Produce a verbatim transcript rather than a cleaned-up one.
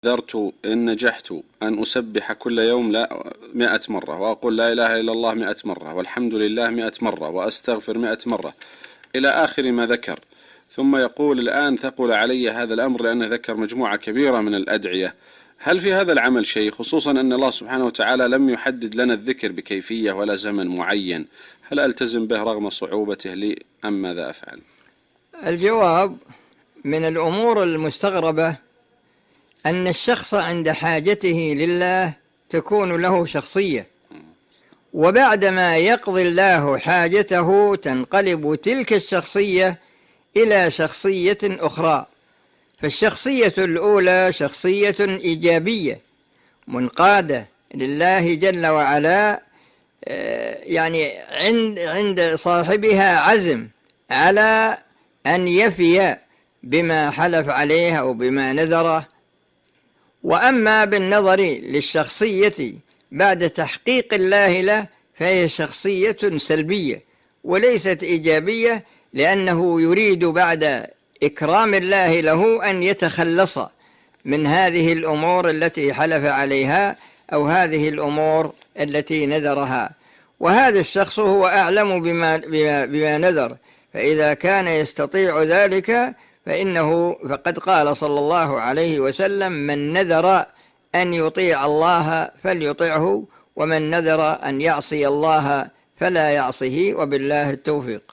نذرت إن نجحت أن أسبح كل يوم لا مئة مرة، وأقول لا إله إلا الله مئة مرة، والحمد لله مئة مرة، وأستغفر مئة مرة، إلى آخر ما ذكر. ثم يقول الآن ثقل علي هذا الأمر لأنه ذكر مجموعة كبيرة من الأدعية. هل في هذا العمل شيء، خصوصا أن الله سبحانه وتعالى لم يحدد لنا الذكر بكيفية ولا زمن معين؟ هل ألتزم به رغم صعوبته لي أم ماذا أفعل؟ الجواب: من الأمور المستغربة أن الشخص عند حاجته لله تكون له شخصية، وبعدما يقضي الله حاجته تنقلب تلك الشخصية إلى شخصية أخرى. فالشخصية الأولى شخصية إيجابية منقادة لله جل وعلا، يعني عند عند صاحبها عزم على أن يفي بما حلف عليه أو بما نذره. وأما بالنظر للشخصية بعد تحقيق الله له فهي شخصية سلبية وليست إيجابية، لأنه يريد بعد إكرام الله له أن يتخلص من هذه الأمور التي حلف عليها أو هذه الأمور التي نذرها. وهذا الشخص هو أعلم بما, بما, بما نذر، فإذا كان يستطيع ذلك فإنه فقد قال صلى الله عليه وسلم: من نذر أن يطيع الله فليطعه، ومن نذر أن يعصي الله فلا يعصه، وبالله التوفيق.